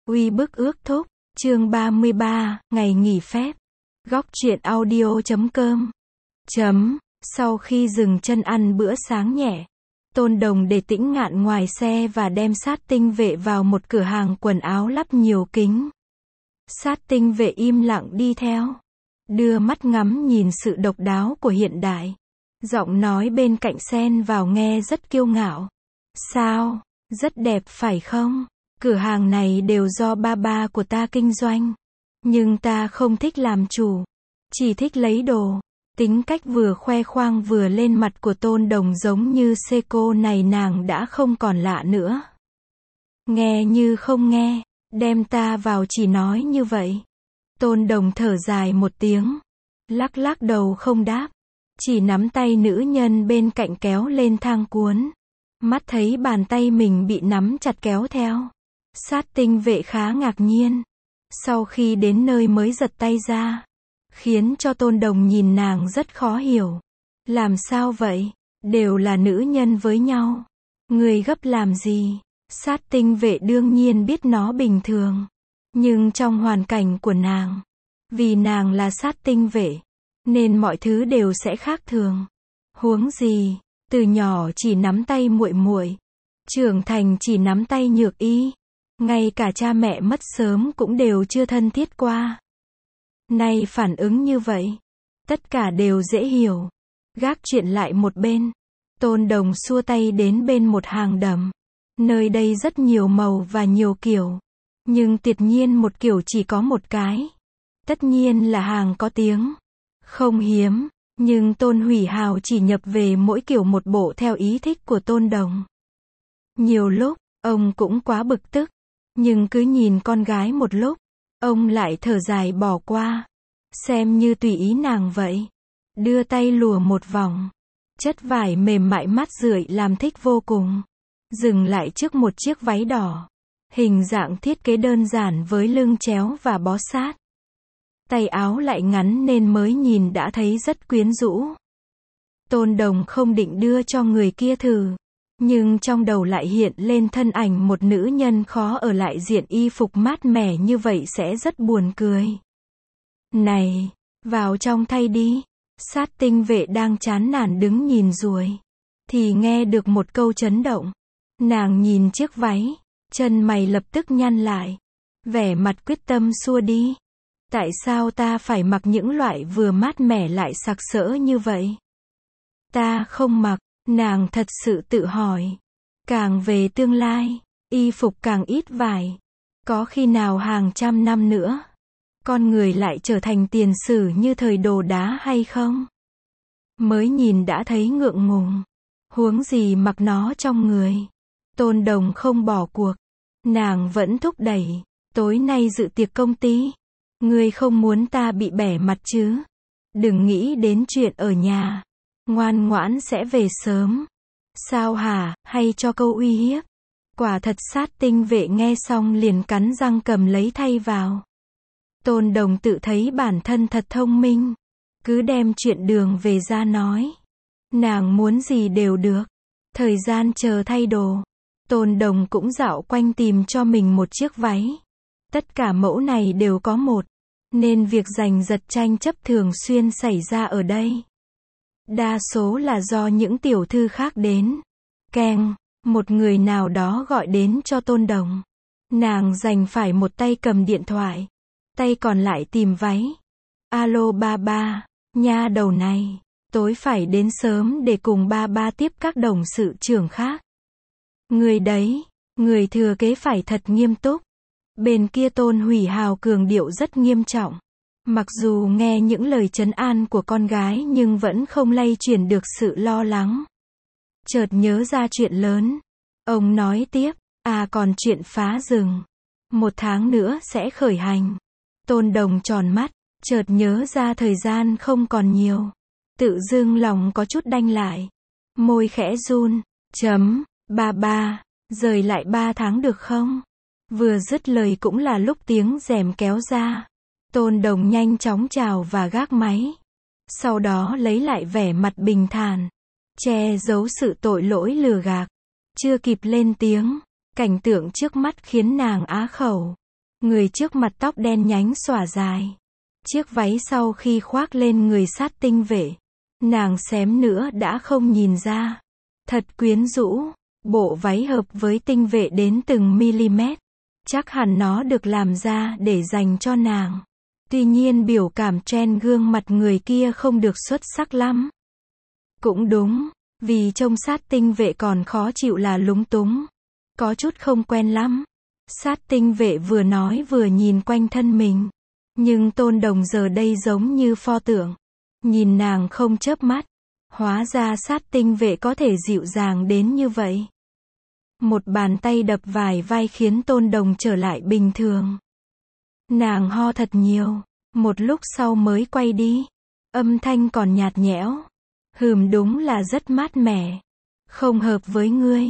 Uy bức ước thúc, chương 33, ngày nghỉ phép. Góc truyện audio.com. Sau khi dừng chân ăn bữa sáng nhẹ, Tôn Đồng để Tĩnh Ngạn ngoài xe và đem Sát Tinh Vệ vào một cửa hàng quần áo lắp nhiều kính. Sát Tinh Vệ im lặng đi theo, đưa mắt ngắm nhìn sự độc đáo của hiện đại. Giọng nói bên cạnh xen vào nghe rất kiêu ngạo. Sao, rất đẹp phải không? Cửa hàng này đều do ba của ta kinh doanh. Nhưng ta không thích làm chủ, chỉ thích lấy đồ. Tính cách vừa khoe khoang vừa lên mặt của Tôn Đồng giống như Seiko này nàng đã không còn lạ nữa. Nghe như không nghe, đem ta vào chỉ nói như vậy. Tôn Đồng thở dài một tiếng, lắc lắc đầu không đáp, chỉ nắm tay nữ nhân bên cạnh kéo lên thang cuốn. Mắt thấy bàn tay mình bị nắm chặt kéo theo. Sát Tinh Vệ khá ngạc nhiên. Sau khi đến nơi mới giật tay ra, khiến cho Tôn Đồng nhìn nàng rất khó hiểu. Làm sao vậy? Đều là nữ nhân với nhau. Người gấp làm gì? Sát Tinh Vệ đương nhiên biết nó bình thường. Nhưng trong hoàn cảnh của nàng, vì nàng là Sát Tinh Vệ, nên mọi thứ đều sẽ khác thường. Huống gì, từ nhỏ chỉ nắm tay muội muội, trưởng thành chỉ nắm tay Nhược Y. Ngay cả cha mẹ mất sớm cũng đều chưa thân thiết qua. Nay phản ứng như vậy, tất cả đều dễ hiểu. Gác chuyện lại một bên, Tôn Đồng xua tay đến bên một hàng đầm. Nơi đây rất nhiều màu và nhiều kiểu, nhưng tuyệt nhiên một kiểu chỉ có một cái. Tất nhiên là hàng có tiếng, không hiếm, nhưng Tôn Hủy Hào chỉ nhập về mỗi kiểu một bộ theo ý thích của Tôn Đồng. Nhiều lúc, ông cũng quá bực tức. Nhưng cứ nhìn con gái một lúc, ông lại thở dài bỏ qua. Xem như tùy ý nàng vậy. Đưa tay lùa một vòng. Chất vải mềm mại mát rượi làm thích vô cùng. Dừng lại trước một chiếc váy đỏ. Hình dạng thiết kế đơn giản với lưng chéo và bó sát. Tay áo lại ngắn nên mới nhìn đã thấy rất quyến rũ. Tôn Đồng không định đưa cho người kia thử. Nhưng trong đầu lại hiện lên thân ảnh một nữ nhân khó ở lại diện y phục mát mẻ như vậy sẽ rất buồn cười. Này, vào trong thay đi. Sát Tinh Vệ đang chán nản đứng nhìn ruồi. Thì nghe được một câu chấn động. Nàng nhìn chiếc váy, chân mày lập tức nhăn lại. Vẻ mặt quyết tâm xua đi. Tại sao ta phải mặc những loại vừa mát mẻ lại sặc sỡ như vậy? Ta không mặc. Nàng thật sự tự hỏi. Càng về tương lai, y phục càng ít vải. Có khi nào hàng trăm năm nữa, con người lại trở thành tiền sử như thời Đồ Đá hay không? Mới nhìn đã thấy ngượng ngùng. Huống gì mặc nó trong người. Tôn Đồng không bỏ cuộc. Nàng vẫn thúc đẩy. Tối nay dự tiệc công ty. Ngươi không muốn ta bị bẻ mặt chứ? Đừng nghĩ đến chuyện ở nhà. Ngoan ngoãn sẽ về sớm. Sao hả, hay cho câu uy hiếp? Quả thật Sát Tinh Vệ nghe xong liền cắn răng cầm lấy thay vào. Tôn Đồng tự thấy bản thân thật thông minh. Cứ đem chuyện đường về ra nói. Nàng muốn gì đều được. Thời gian chờ thay đồ. Tôn Đồng cũng dạo quanh tìm cho mình một chiếc váy. Tất cả mẫu này đều có một. Nên việc giành giật tranh chấp thường xuyên xảy ra ở đây. Đa số là do những tiểu thư khác đến. Keng, một người nào đó gọi đến cho Tôn Đồng. Nàng dành phải một tay cầm điện thoại. Tay còn lại tìm váy. Alo ba, nha đầu này. Tối phải đến sớm để cùng ba tiếp các đồng sự trưởng khác. Người đấy, người thừa kế phải thật nghiêm túc. Bên kia Tôn Hủy Hào cường điệu rất nghiêm trọng. Mặc dù nghe những lời trấn an của con gái nhưng vẫn không lay chuyển được sự lo lắng. Chợt nhớ ra chuyện lớn. Ông nói tiếp, còn chuyện phá rừng. 1 tháng nữa sẽ khởi hành. Tôn Đồng tròn mắt, chợt nhớ ra thời gian không còn nhiều. Tự dưng lòng có chút đanh lại. Môi khẽ run, ba, rời lại 3 tháng được không? Vừa dứt lời cũng là lúc tiếng rèm kéo ra. Tôn Đồng nhanh chóng chào và gác máy. Sau đó lấy lại vẻ mặt bình thản. Che giấu sự tội lỗi lừa gạt. Chưa kịp lên tiếng. Cảnh tượng trước mắt khiến nàng á khẩu. Người trước mặt tóc đen nhánh xõa dài. Chiếc váy sau khi khoác lên người sát tinh vệ. Nàng xém nữa đã không nhìn ra. Thật quyến rũ. Bộ váy hợp với tinh vệ đến từng mm. Chắc hẳn nó được làm ra để dành cho nàng. Tuy nhiên biểu cảm trên gương mặt người kia không được xuất sắc lắm. Cũng đúng, vì trông sát tinh vệ còn khó chịu là lúng túng. Có chút không quen lắm. Sát tinh vệ vừa nói vừa nhìn quanh thân mình. Nhưng Tôn Đồng giờ đây giống như pho tượng. Nhìn nàng không chớp mắt. Hóa ra sát tinh vệ có thể dịu dàng đến như vậy. Một bàn tay đập vài vai khiến Tôn Đồng trở lại bình thường. Nàng ho thật nhiều. Một lúc sau mới quay đi. Âm thanh còn nhạt nhẽo. Đúng là rất mát mẻ. Không hợp với ngươi.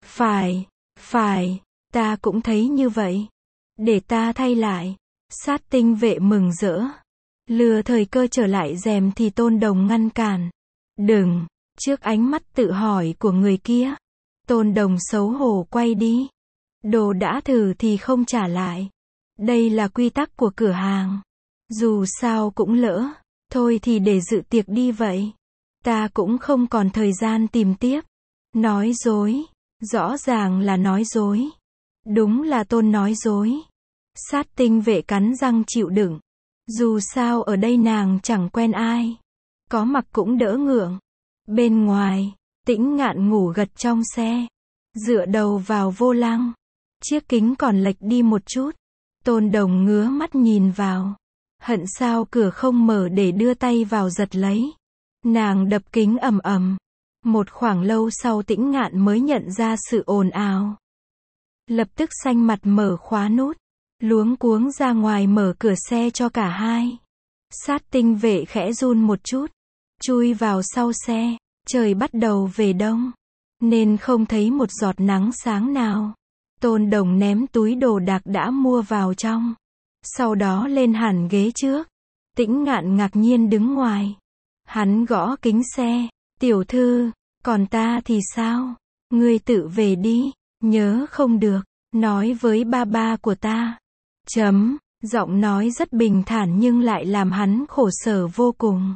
Phải, ta cũng thấy như vậy. Để ta thay lại. Sát tinh vệ mừng rỡ. Lừa thời cơ trở lại rèm thì Tôn Đồng ngăn cản. Đừng, trước ánh mắt tự hỏi của người kia. Tôn Đồng xấu hổ quay đi. Đồ đã thử thì không trả lại. Đây là quy tắc của cửa hàng. Dù sao cũng lỡ. Thôi thì để dự tiệc đi vậy. Ta cũng không còn thời gian tìm tiếp. Nói dối. Rõ ràng là nói dối. Đúng là Tôn nói dối. Sát tinh vệ cắn răng chịu đựng. Dù sao ở đây nàng chẳng quen ai. Có mặc cũng đỡ ngượng. Bên ngoài, Tĩnh Ngạn ngủ gật trong xe. Dựa đầu vào vô lăng. Chiếc kính còn lệch đi một chút. Tôn Đồng ngứa mắt nhìn vào. Hận sao cửa không mở để đưa tay vào giật lấy. Nàng đập kính ầm ầm. Một khoảng lâu sau Tĩnh Ngạn mới nhận ra sự ồn ào. Lập tức xanh mặt mở khóa nút. Luống cuống ra ngoài mở cửa xe cho cả hai. Sát tinh vệ khẽ run một chút. Chui vào sau xe. Trời bắt đầu về đông. Nên không thấy một giọt nắng sáng nào. Tôn Đồng ném túi đồ đạc đã mua vào trong. Sau đó lên hẳn ghế trước. Tĩnh Ngạn ngạc nhiên đứng ngoài. Hắn gõ kính xe. Tiểu thư, còn ta thì sao? Ngươi tự về đi. Nhớ không được. Nói với ba của ta. Giọng nói rất bình thản nhưng lại làm hắn khổ sở vô cùng.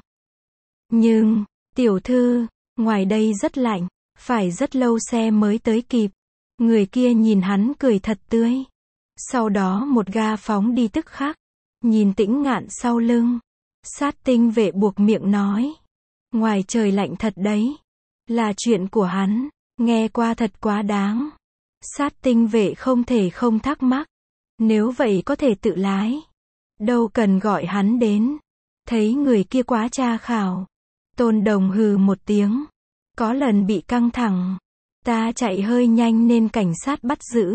Nhưng, tiểu thư, ngoài đây rất lạnh. Phải rất lâu xe mới tới kịp. Người kia nhìn hắn cười thật tươi. Sau đó một ga phóng đi tức khắc. Nhìn Tĩnh Ngạn sau lưng. Sát tinh vệ buộc miệng nói. Ngoài trời lạnh thật đấy. Là chuyện của hắn. Nghe qua thật quá đáng. Sát tinh vệ không thể không thắc mắc. Nếu vậy có thể tự lái. Đâu cần gọi hắn đến. Thấy người kia quá tra khảo. Tôn Đồng hừ một tiếng. Có lần bị căng thẳng. Ta chạy hơi nhanh nên cảnh sát bắt giữ.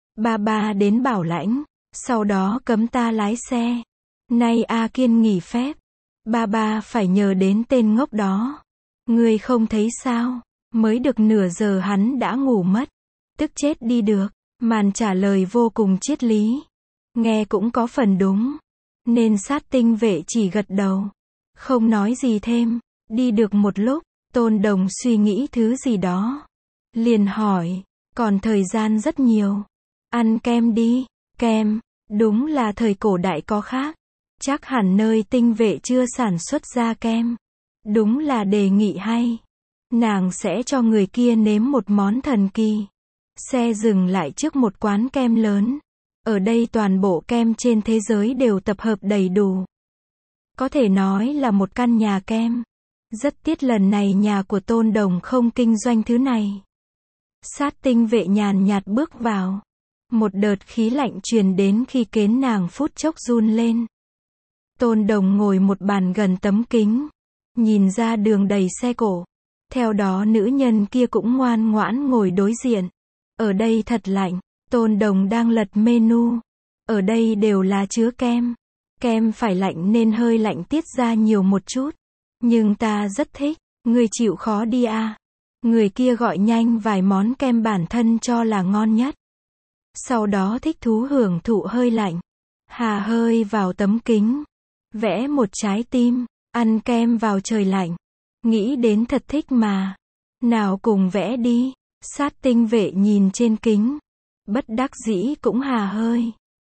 Ba đến bảo lãnh. Sau đó cấm ta lái xe. Nay A Kiên nghỉ phép. Ba phải nhờ đến tên ngốc đó. Ngươi không thấy sao? Mới được nửa giờ hắn đã ngủ mất. Tức chết đi được. Màn trả lời vô cùng triết lý. Nghe cũng có phần đúng. Nên sát tinh vệ chỉ gật đầu. Không nói gì thêm. Đi được một lúc. Tôn Đồng suy nghĩ thứ gì đó. Liền hỏi. Còn thời gian rất nhiều. Ăn kem đi. Kem. Đúng là thời cổ đại có khác. Chắc hẳn nơi tinh vệ chưa sản xuất ra kem. Đúng là đề nghị hay. Nàng sẽ cho người kia nếm một món thần kỳ. Xe dừng lại trước một quán kem lớn. Ở đây toàn bộ kem trên thế giới đều tập hợp đầy đủ. Có thể nói là một căn nhà kem. Rất tiếc lần này nhà của Tôn Đồng không kinh doanh thứ này. Sát tinh vệ nhàn nhạt bước vào. Một đợt khí lạnh truyền đến khi kến nàng phút chốc run lên. Tôn Đồng ngồi một bàn gần tấm kính. Nhìn ra đường đầy xe cổ. Theo đó nữ nhân kia cũng ngoan ngoãn ngồi đối diện. Ở đây thật lạnh. Tôn Đồng đang lật menu. Ở đây đều là chứa kem. Kem phải lạnh nên hơi lạnh tiết ra nhiều một chút. Nhưng ta rất thích. Người chịu khó đi à. Người kia gọi nhanh vài món kem bản thân cho là ngon nhất. Sau đó thích thú hưởng thụ hơi lạnh. Hà hơi vào tấm kính. Vẽ một trái tim. Ăn kem vào trời lạnh. Nghĩ đến thật thích mà. Nào cùng vẽ đi. Sát tinh vệ nhìn trên kính. Bất đắc dĩ cũng hà hơi.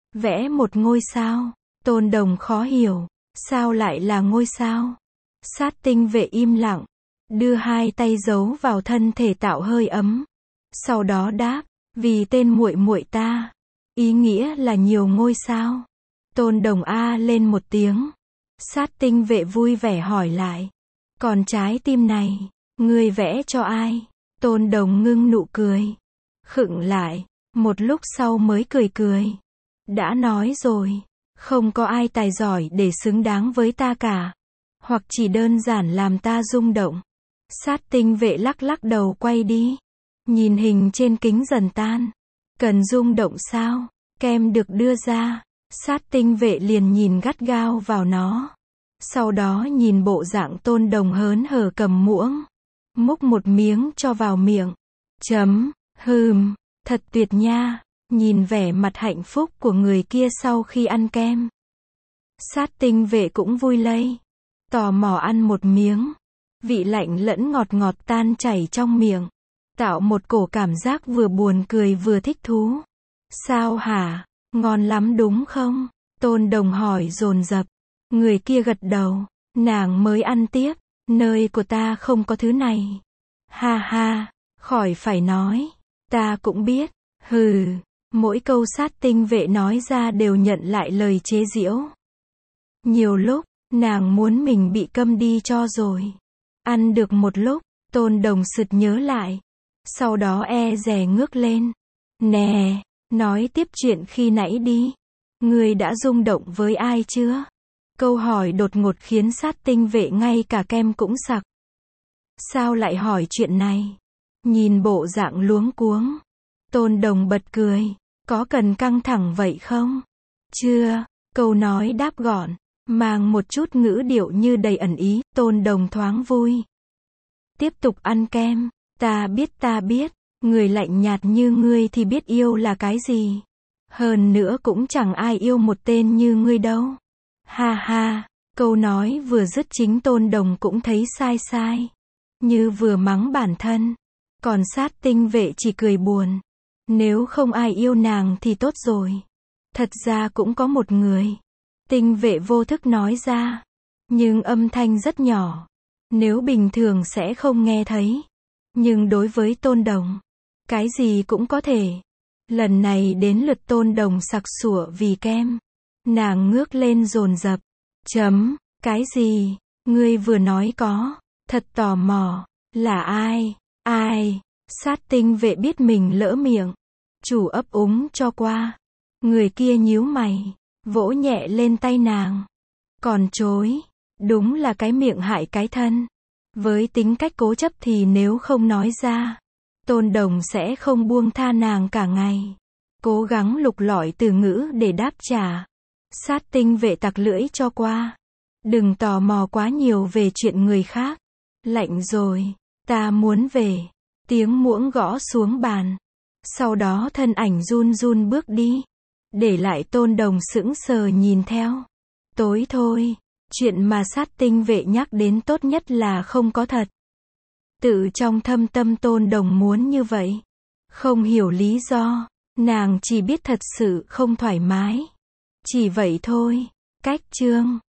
Vẽ một ngôi sao. Tôn Đồng khó hiểu. Sao lại là ngôi sao? Sát tinh vệ im lặng. Đưa hai tay giấu vào thân thể tạo hơi ấm. Sau đó đáp. Vì tên muội muội ta. Ý nghĩa là nhiều ngôi sao. Tôn Đồng a lên một tiếng. Sát tinh vệ vui vẻ hỏi lại. Còn trái tim này, ngươi vẽ cho ai? Tôn Đồng ngưng nụ cười. Khựng lại. Một lúc sau mới cười cười. Đã nói rồi. Không có ai tài giỏi để xứng đáng với ta cả. Hoặc chỉ đơn giản làm ta rung động. Sát tinh vệ lắc lắc đầu quay đi. Nhìn hình trên kính dần tan. Cần rung động sao? Kem được đưa ra. Sát tinh vệ liền nhìn gắt gao vào nó. Sau đó nhìn bộ dạng Tôn Đồng hớn hở cầm muỗng. Múc một miếng cho vào miệng. Thật tuyệt nha. Nhìn vẻ mặt hạnh phúc của người kia sau khi ăn kem. Sát tinh vệ cũng vui lây. Tò mò ăn một miếng. Vị lạnh lẫn ngọt ngọt tan chảy trong miệng. Tạo một cổ cảm giác vừa buồn cười vừa thích thú. Sao hả? Ngon lắm đúng không? Tôn Đồng hỏi dồn dập. Người kia gật đầu. Nàng mới ăn tiếp. Nơi của ta không có thứ này. Ha ha. Khỏi phải nói. Ta cũng biết. Hừ. Mỗi câu sát tinh vệ nói ra đều nhận lại lời chế giễu. Nhiều lúc, nàng muốn mình bị câm đi cho rồi. Ăn được một lúc, Tôn Đồng sực nhớ lại. Sau đó e dè ngước lên. Nè, nói tiếp chuyện khi nãy đi. Ngươi đã rung động với ai chưa? Câu hỏi đột ngột khiến sát tinh vệ ngay cả kem cũng sặc. Sao lại hỏi chuyện này? Nhìn bộ dạng luống cuống. Tôn Đồng bật cười. Có cần căng thẳng vậy không? Chưa. Câu nói đáp gọn. Mang một chút ngữ điệu như đầy ẩn ý. Tôn Đồng thoáng vui. Tiếp tục ăn kem. Ta biết. Người lạnh nhạt như ngươi thì biết yêu là cái gì. Hơn nữa cũng chẳng ai yêu một tên như ngươi đâu. Ha ha. Câu nói vừa dứt chính Tôn Đồng cũng thấy sai. Như vừa mắng bản thân. Còn sát tinh vệ chỉ cười buồn. Nếu không ai yêu nàng thì tốt rồi. Thật ra cũng có một người. Tinh vệ vô thức nói ra. Nhưng âm thanh rất nhỏ. Nếu bình thường sẽ không nghe thấy. Nhưng đối với Tôn Đồng, cái gì cũng có thể. Lần này đến lượt Tôn Đồng sặc sủa vì kem. Nàng ngước lên dồn dập. Cái gì? Ngươi vừa nói có. Thật tò mò. Là ai? Ai? Sát tinh vệ biết mình lỡ miệng. Chủ ấp úng cho qua. Người kia nhíu mày. Vỗ nhẹ lên tay nàng. Còn chối. Đúng là cái miệng hại cái thân. Với tính cách cố chấp thì nếu không nói ra, Tôn Đồng sẽ không buông tha nàng cả ngày. Cố gắng lục lọi từ ngữ để đáp trả. Sát tinh vệ tặc lưỡi cho qua. Đừng tò mò quá nhiều về chuyện người khác. Lạnh rồi. Ta muốn về. Tiếng muỗng gõ xuống bàn. Sau đó thân ảnh run run bước đi. Để lại Tôn Đồng sững sờ nhìn theo. Tối thôi. Chuyện mà sát tinh vệ nhắc đến tốt nhất là không có thật. Tự trong thâm tâm Tôn Đồng muốn như vậy. Không hiểu lý do. Nàng chỉ biết thật sự không thoải mái. Chỉ vậy thôi. Cách chương